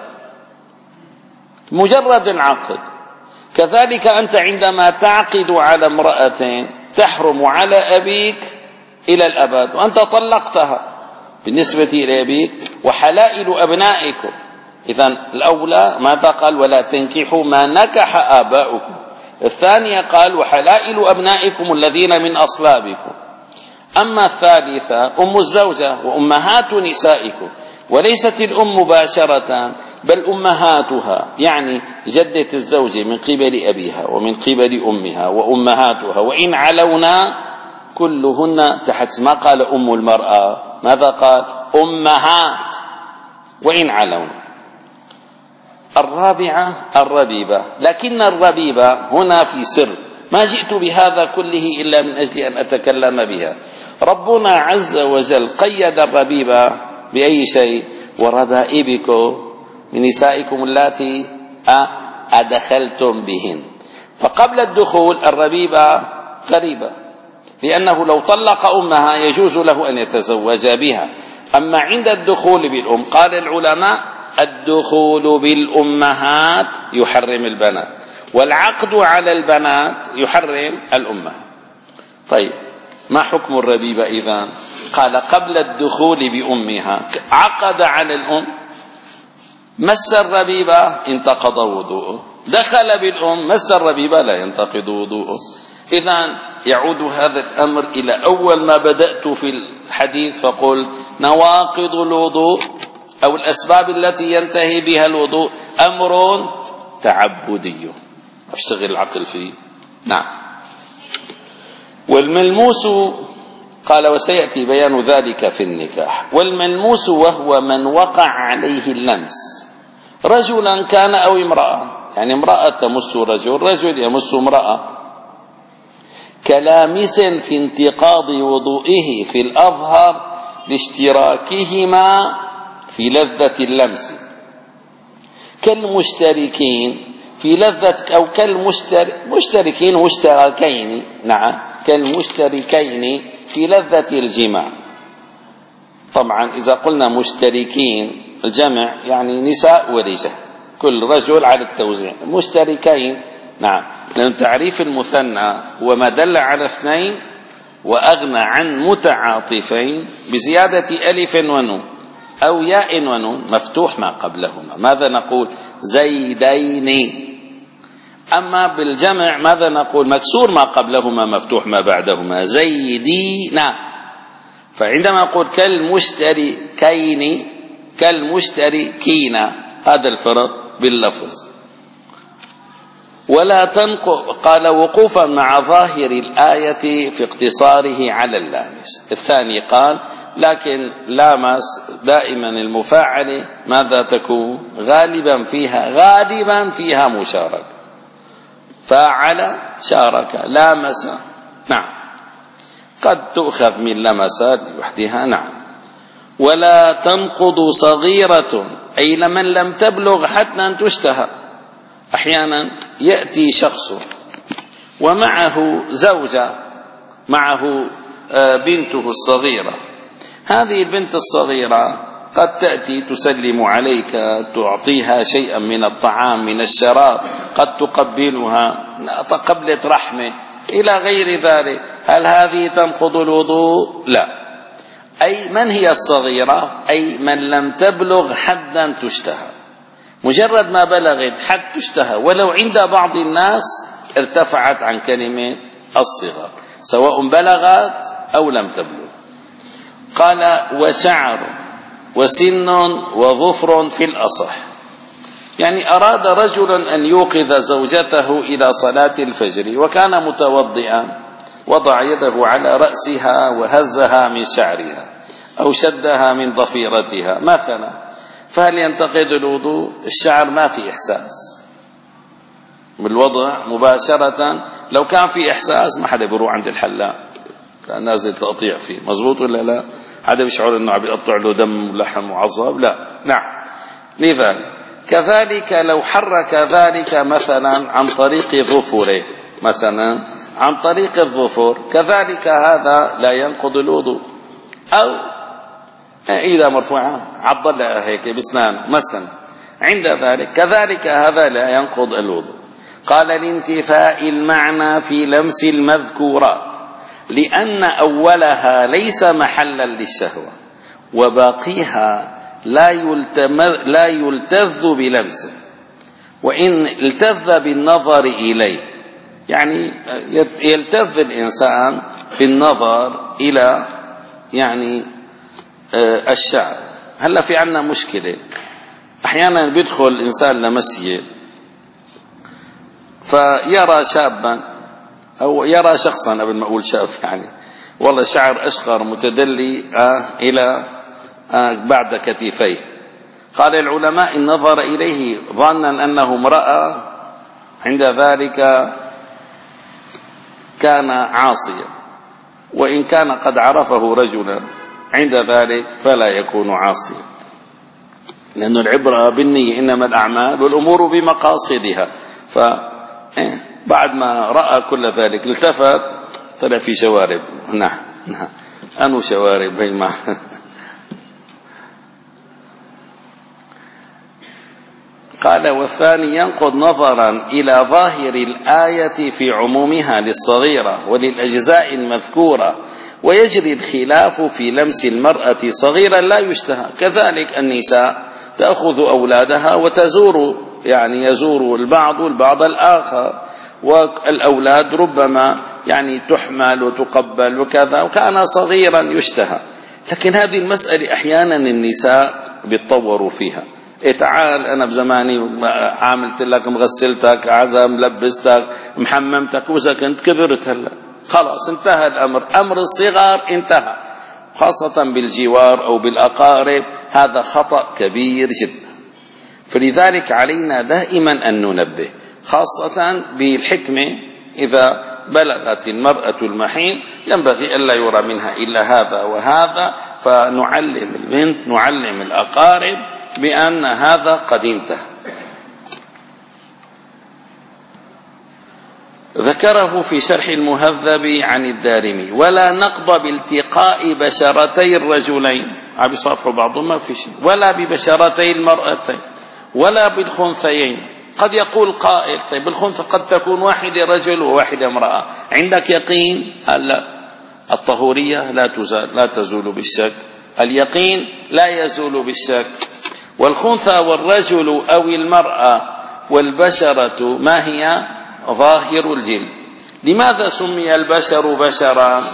مجرد عقد. كذلك أنت عندما تعقد على امرأة تحرم على أبيك إلى الأبد وأنت طلقتها بالنسبة إلى أبيك وحلائل أبنائكم. إذن الأولى ماذا قال؟ ولا تنكحوا ما نكح آباؤكم. الثانية قال وحلائل أبنائكم الذين من أصلابكم. أما الثالثة أم الزوجة وأمهات نسائكم، وليست الأم مباشرة بل أمهاتها، يعني جدة الزوجة من قبل أبيها ومن قبل أمها وأمهاتها، وإن علونا كلهن تحت. ما قال أم المرأة، ماذا قال؟ أمهات وإن علونا. الرابعة الربيبة، لكن الربيبة هنا في سر، ما جئت بهذا كله إلا من أجل أن أتكلم بها. ربنا عز وجل قيد الربيبة بأي شيء؟ وربائبكم من نسائكم اللاتي أدخلتم بهن. فقبل الدخول الربيبة غريبة، لأنه لو طلق أمها يجوز له أن يتزوج بها. أما عند الدخول بالأم قال العلماء الدخول بالأمهات يحرم البنات، والعقد على البنات يحرم الأمهات. طيب ما حكم الربيبة إذن؟ قال قبل الدخول بأمها عقد على الأم، مس الربيبة انتقض وضوءه، دخل بالأم مس الربيبة لا ينتقض وضوءه. إذن يعود هذا الأمر إلى أول ما بدأت في الحديث فقلت نواقض الوضوء أو الأسباب التي ينتهي بها الوضوء أمر تعبدي أشتغل العقل فيه. نعم. والملموس قال وسيأتي بيان ذلك في النكاح. والملموس وهو من وقع عليه اللمس، رجلا كان أو امرأة، يعني امرأة تمس رجل، رجل يمس امرأة، كلامس في انتقاض وضوئه في الأظهر لاشتراكهما في لذة اللمس، كالمشتركين في لذة أو كالمشتركين مشتركين، نعم كالمشتركين في لذة الجماع. طبعا إذا قلنا مشتركين الجمع يعني نساء ورجال، كل رجل على التوزيع. مشتركين نعم، لأن تعريف المثنى هو ما دل على اثنين وأغنى عن متعاطفين بزيادة ألف ونون أو ياء ونون مفتوح ما قبلهما. ماذا نقول؟ زيدين. أما بالجمع ماذا نقول؟ مكسور ما قبلهما مفتوح ما بعدهما، زيدين. فعندما نقول كالمشتركين كالمشتركين هذا الفرق باللفظ. ولا تنقض قال وقوفا مع ظاهر الآية في اقتصاره على اللامس. الثاني قال لكن لامس دائما المفاعل ماذا تكون؟ غالبا فيها غالبا فيها مشاركة، فاعل شارك لامس. نعم قد تؤخذ من لمسات لوحدها. نعم. ولا تنقض صغيرة أي لمن لم تبلغ حتى أن تشتهى. أحيانا يأتي شخص ومعه زوجة، معه بنته الصغيرة، هذه البنت الصغيرة قد تأتي تسلم عليك، تعطيها شيئا من الطعام من الشراب، قد تقبلها قبلة رحمة إلى غير ذلك. هل هذه تنقض الوضوء؟ لا. أي من هي الصغيرة؟ أي من لم تبلغ حدا تشتهى، مجرد ما بلغت حد تشتهى ولو عند بعض الناس ارتفعت عن كلمة الصغر سواء بلغت أو لم تبلغ. قال وشعر وسن وظفر في الأصح، يعني أراد رجل أن يوقظ زوجته إلى صلاة الفجر وكان متوضئا، وضع يده على رأسها وهزها من شعرها أو شدها من ضفيرتها مثلا، فهل ينتقد الوضوء؟ الشعر ما في إحساس بالوضع مباشرة، لو كان في إحساس ما حدا بيروح عند الحلاق كان نازل تقطيع فيه، مزبوط ولا لا؟ حدا بيشعر انه عم يقطع له دم ولحم وعصب؟ لا. نعم. لذلك كذلك لو حرك ذلك مثلا عن طريق ظفره، مثلا عن طريق الظفر، كذلك هذا لا ينقض الوضوء. أو إذا مرفوعة عضل هيك بسنانه مثلا، عند ذلك كذلك هذا لا ينقض الوضوء. قال لانتفاء المعنى في لمس المذكورات، لأن أولها ليس محلا للشهوة وباقيها لا لا يلتذ بلمسه، وإن التذ بالنظر إليه يعني يلتذ الإنسان بالنظر إلى يعني الشعر. هلا في عنا مشكلة، أحيانا بيدخل الإنسان لمسجد فيرى شابا أو يرى شخصا، قبل ما أقول شاب يعني والله شعر أشقر متدلي آه إلى آه بعد كتفيه. قال العلماء إن نظر إليه ظنا أنه امرأة عند ذلك كان عاصيا، وإن كان قد عرفه رجلا عند ذلك فلا يكون عاصيا، لأن العبرة بالنية إنما الأعمال والأمور بمقاصدها. فبعد ما رأى كل ذلك التفت طلع في شوارب. نعم نعم أنو شوارب هي ما قال والثاني ينقض نظرا إلى ظاهر الآية في عمومها للصغيرة وللأجزاء المذكورة، ويجري الخلاف في لمس المرأة صغيرا لا يشتهى. كذلك النساء تأخذ أولادها وتزور، يعني يزور البعض البعض الآخر، والأولاد ربما يعني تحمل وتقبل وكذا، وكان صغيرا يشتهى. لكن هذه المسألة أحيانا النساء بيتطوروا فيها. إيه تعال أنا بزماني عاملت لك مغسلتك عزم لبستك محممتك، وإذا كنت كبرت هلا خلاص انتهى الأمر. أمر الصغار انتهى، خاصة بالجوار أو بالأقارب، هذا خطأ كبير جدا. فلذلك علينا دائما أن ننبه، خاصة بالحكمة. إذا بلغت المرأة المحيض ينبغي ألا يرى منها إلا هذا وهذا، فنعلم البنت نعلم الأقارب بأن هذا قد انتهى. ذكره في شرح المهذب عن الدارمي: ولا نقض بالتقاء بشرتي الرجلين، عم يصافحوا بعضهم ما في شيء، ولا ببشرتي المرأتين، ولا بالخنثيين. قد يقول قائل: طيب الخنثى قد تكون واحدة رجل وواحدة امرأة، عندك يقين؟ لا، الطهورية لا تزال لا تزول بالشك، اليقين لا يزول بالشك. والخنثى والرجل أو المرأة والبشرة ما هي؟ ظاهر الجلد. لماذا سمي البشر بشرا؟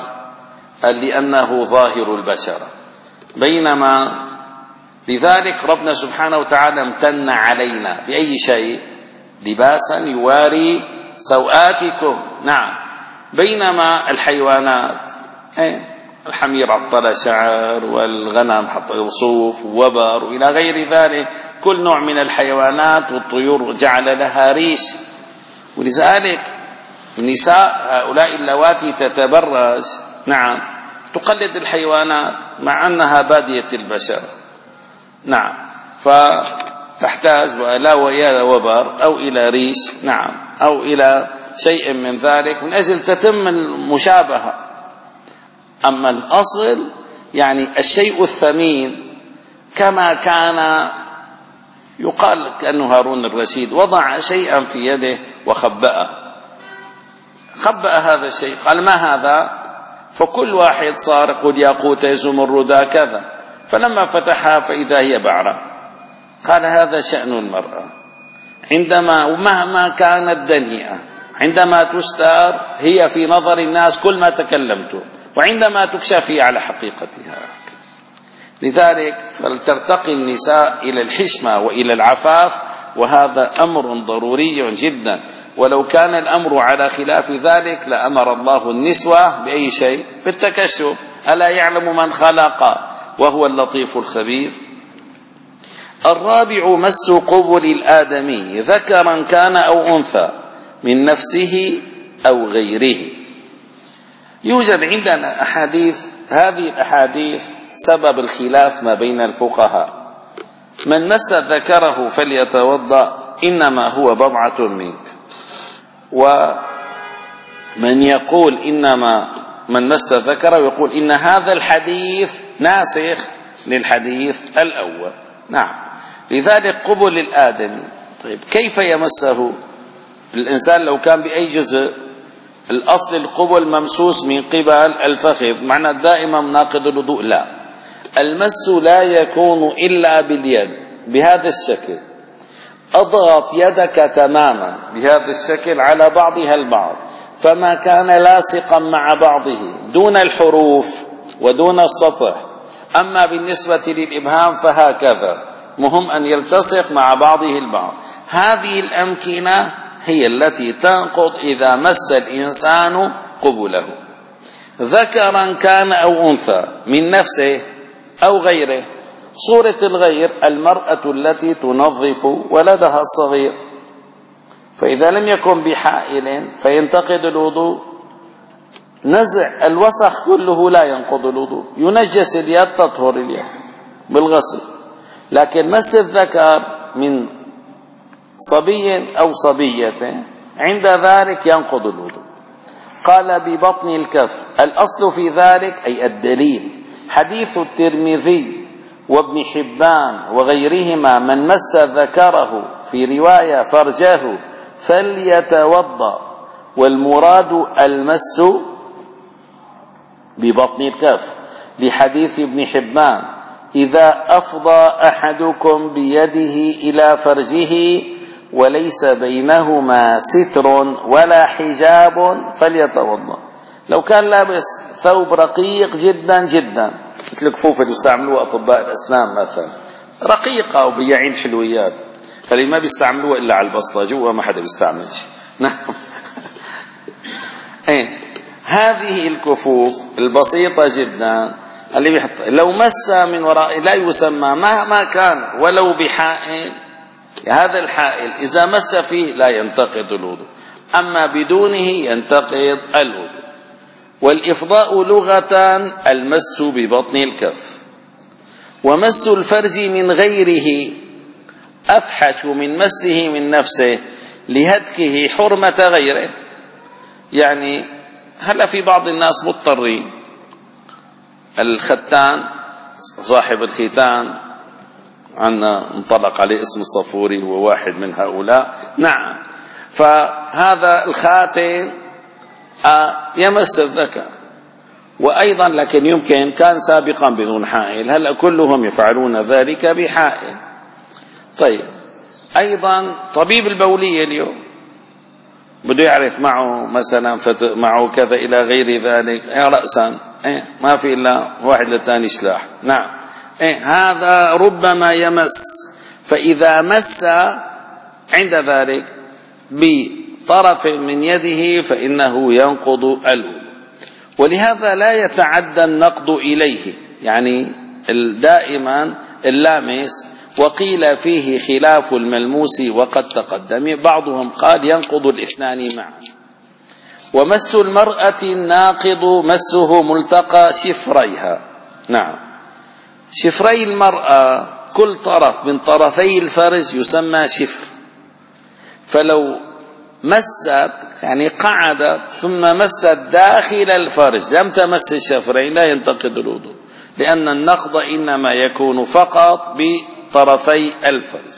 لأنه ظاهر البشرة. بينما لذلك ربنا سبحانه وتعالى امتن علينا بأي شيء؟ لباسا يواري سوآتكم. نعم. بينما الحيوانات ايه؟ الحمير عطل شعر، والغنم حط صوف ووبر وإلى غير ذلك. كل نوع من الحيوانات والطيور جعل لها ريش. ولذلك النساء هؤلاء اللواتي تتبرج، نعم، تقلد الحيوانات مع أنها بادية البشر. نعم، فتحتاج لا وإلى وبر أو إلى ريش، نعم، أو إلى شيء من ذلك من أجل تتم المشابهة. أما الأصل يعني الشيء الثمين، كما كان يقال كأنه هارون الرشيد وضع شيئا في يده وخبأه، خبأ هذا الشيء، قال: ما هذا؟ فكل واحد صار خذ ياقوتة زمردة كذا، فلما فتحها فإذا هي بعرة. قال: هذا شأن المرأة، عندما ومهما كانت دنيئة عندما تستار هي في نظر الناس كل ما تكلمت، وعندما تكشف هي على حقيقتها. لذلك فلترتقي النساء إلى الحشمة وإلى العفاف، وهذا أمر ضروري جدا. ولو كان الأمر على خلاف ذلك لأمر الله النسوة بأي شيء؟ بالتكشف. ألا يعلم من خلق وهو اللطيف الخبير. الرابع: مس قبل الآدمي ذكرا كان أو أنثى من نفسه أو غيره. يوجد عندنا أحاديث، هذه الأحاديث سبب الخلاف ما بين الفقهاء. من مس ذكره فليتوضأ، إنما هو بضعة منك. ومن يقول إنما من مس ذكره يقول إن هذا الحديث ناسخ للحديث الأول. نعم. لذلك قبل الآدمي، طيب كيف يمسه الإنسان لو كان بأي جزء؟ الأصل القبل ممسوس من قبل الفخذ، معنى دائما ناقض الوضوء. لا، المس لا يكون إلا باليد بهذا الشكل، اضغط يدك تماما بهذا الشكل على بعضها البعض، فما كان لاصقا مع بعضه دون الحروف ودون السطح. أما بالنسبة للإبهام فهكذا، مهم أن يلتصق مع بعضه البعض. هذه الأمكنة هي التي تنقض إذا مس الإنسان قبله، ذكرا كان أو أنثى، من نفسه أو غيره. صورة الغير المرأة التي تنظف ولدها الصغير، فإذا لم يكن بحائل فينتقد الوضوء. نزع الوسخ كله لا ينقض الوضوء، ينجس اليد تطهر اليد بالغسل، لكن مس الذكر من صبي أو صبية عند ذلك ينقض الوضوء. قال ببطن الكف، الأصل في ذلك أي الدليل حديث الترمذي وابن حبان وغيرهما: من مس ذكره، في رواية فرجه، فليتوضأ. والمراد المس ببطن الكف، لحديث ابن حبان: إذا أفضى أحدكم بيده إلى فرجه وليس بينهما ستر ولا حجاب فليتوضأ. لو كان لابس ثوب رقيق جدا جدا مثل الكفوف اللي يستعملوها أطباء الأسنان مثلا، رقيقة وبياعين حلويات، اللي ما بيستعملوها إلا على البسطة، جوا ما حدا بيستعمل شيء. نعم. ايه هذه الكفوف البسيطة جدا اللي بيحط، لو مس من وراء لا يسمى مهما كان ولو بحائل. هذا الحائل إذا مس فيه لا ينتقض الوضوء، أما بدونه ينتقض الوضوء. والإفضاء لغة المس ببطن الكف. ومس الفرج من غيره أفحش من مسه من نفسه، لهتكه حرمة غيره. يعني هلا في بعض الناس مضطرين، الختان صاحب الختان عنا انطلق عليه اسم الصفوري، هو واحد من هؤلاء. نعم، فهذا الخاتم يمس الذكر، وأيضا لكن يمكن كان سابقا بدون حائل، هلا كلهم يفعلون ذلك بحائل. طيب، أيضا طبيب البولية اليوم بده يعرف معه مثلا معه كذا إلى غير ذلك، إيه رأسا إيه ما في إلا واحد للثاني سلاح. نعم، إيه هذا ربما يمس، فإذا مس عند ذلك بطرف من يده فإنه ينقض الوضوء. ولهذا لا يتعدى النقض إليه، يعني دائما اللامس. وقيل فيه خلاف الملموس وقد تقدم، بعضهم قال ينقض الاثنان معا. ومس المرأة الناقض مسه ملتقى شفريها. نعم، شفري المرأة كل طرف من طرفي الفرج يسمى شفر، فلو مست يعني قعدت ثم مست داخل الفرج لم تمس الشفرين لا ينتقض الوضوء، لأن النقض إنما يكون فقط بطرفي الفرج.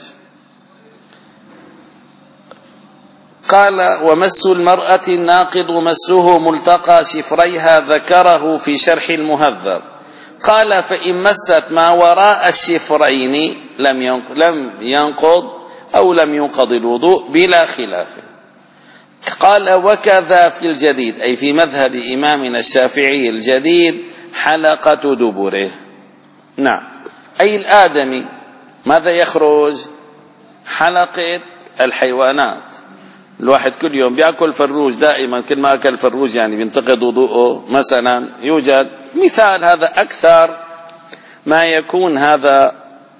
قال ومس المرأة الناقض مسه ملتقى شفريها، ذكره في شرح المهذب. قال فإن مست ما وراء الشفرين لم ينقض أو لم ينقض الوضوء بلا خلاف. قال وكذا في الجديد، أي في مذهب إمامنا الشافعي الجديد، حلقة دبره. نعم، أي الآدمي ماذا يخرج؟ حلقة الحيوانات. الواحد كل يوم بيأكل فروج، دائما كل ما أكل فروج يعني بينتقد وضوءه مثلا. يوجد مثال هذا أكثر ما يكون هذا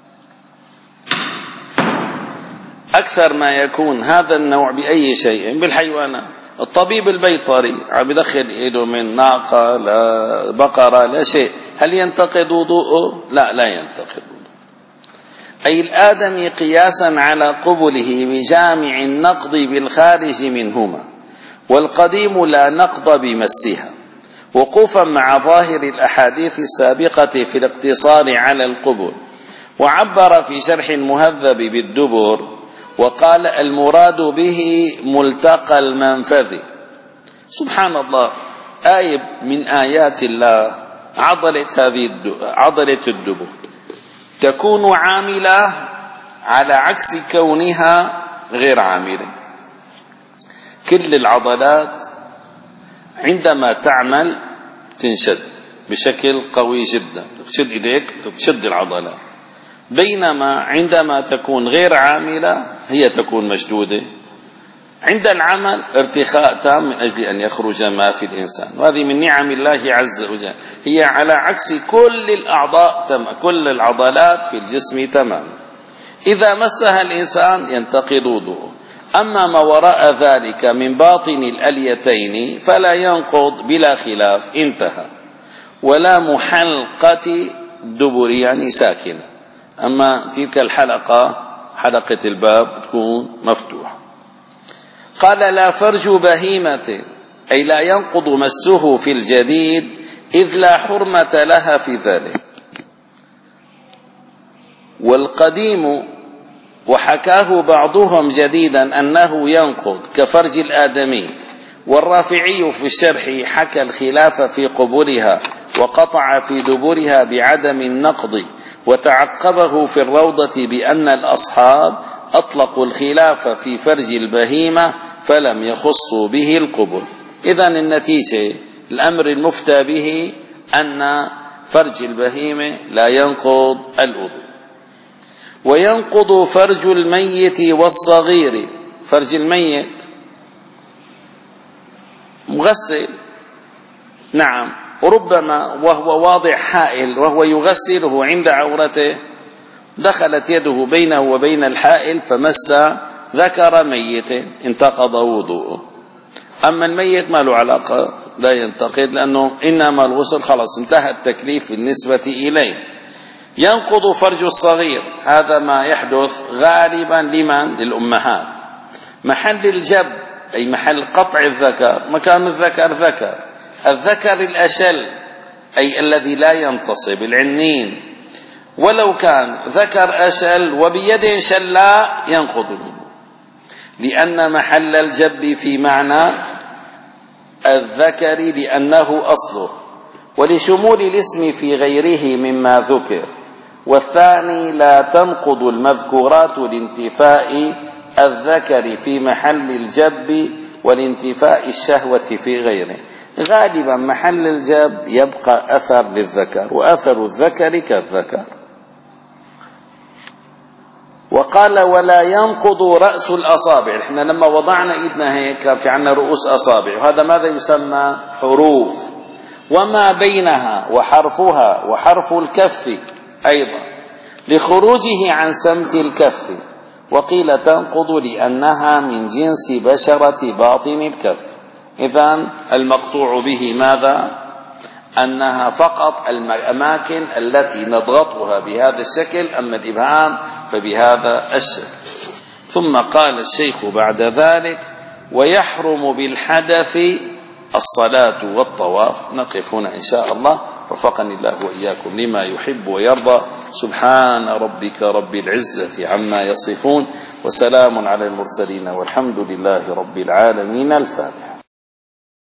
أكثر ما يكون هذا النوع بأي شيء بالحيوانات. الطبيب البيطري عم يدخل إيده من ناقة لا بقرة لا شيء، هل ينتقد وضوءه؟ لا لا ينتقد. أي الآدمي قياسا على قبله بجامع النقض بالخارج منهما، والقديم لا نقض بمسها، وقوفا مع ظاهر الأحاديث السابقة في الاقتصار على القبل. وعبر في شرح المهذب بالدبر وقال المراد به ملتقى المنفذ. سبحان الله، آية من آيات الله عضلة هذه عضلة الدبر تكون عاملة على عكس كونها غير عاملة. كل العضلات عندما تعمل تنشد بشكل قوي جدا، تشد إيديك تشد العضلات، بينما عندما تكون غير عاملة هي تكون مشدودة. عند العمل ارتخاء تام من أجل أن يخرج ما في الإنسان، وهذه من نعم الله عز وجل، هي على عكس كل الأعضاء تم كل العضلات في الجسم تمام. إذا مسها الإنسان ينتقض وضوءه. أما ما وراء ذلك من باطن الأليتين فلا ينقض بلا خلاف، انتهى. ولا محلقة دبر يعني ساكنة، أما تلك الحلقة حلقة الباب تكون مفتوحة. قال لا فرج بهيمة، أي لا ينقض مسه في الجديد إذ لا حرمة لها في ذلك. والقديم وحكاه بعضهم جديدا أنه ينقض كفرج الآدمي. والرافعي في الشرح حكى الخلاف في قبولها وقطع في دبرها بعدم النقض، وتعقبه في الروضة بأن الأصحاب أطلقوا الخلاف في فرج البهيمة فلم يخصوا به القبول. إذن النتيجة الأمر المفتى به أن فرج البهيمة لا ينقض الوضوء. وينقض فرج الميت والصغير. فرج الميت مغسل، نعم، وربما وهو واضع حائل وهو يغسله عند عورته دخلت يده بينه وبين الحائل فمس ذكر ميت انتقض وضوءه. أما الميت ما له علاقة لا ينتقض، لأنه إنما الغسل خلاص انتهى التكليف بالنسبة إليه. ينقض فرج الصغير، هذا ما يحدث غالبا لمن؟ للأمهات. محل الجب أي محل قطع الذكر، مكان الذكر ذكر، الذكر الأشل أي الذي لا ينتصب العنين، ولو كان ذكر أشل وبيد شلاء ينقض الوضوء، لأن محل الجب في معنى الذكر لأنه أصله، ولشمول الاسم في غيره مما ذكر. والثاني لا تنقض المذكورات لانتفاء الذكر في محل الجب ولانتفاء الشهوة في غيره. غالبا محل الجب يبقى أثر للذكر، وأثر الذكر كالذكر. وقال ولا ينقض رأس الأصابع. احنا لما وضعنا ايدنا هيك كان في عنا رؤوس أصابع، وهذا ماذا يسمى؟ حروف. وما بينها وحرفها وحرف الكف أيضا لخروجه عن سمت الكف. وقيل تنقض لأنها من جنس بشرة باطن الكف. إذن المقطوع به ماذا؟ أنها فقط الأماكن التي نضغطها بهذا الشكل، أما الإبهام فبهذا الشكل. ثم قال الشيخ بعد ذلك ويحرم بالحدث الصلاة والطواف. نقف هنا إن شاء الله، وفقني الله وإياكم لما يحب ويرضى. سبحان ربك رب العزة عما يصفون، وسلام على المرسلين، والحمد لله رب العالمين. الفاتحة.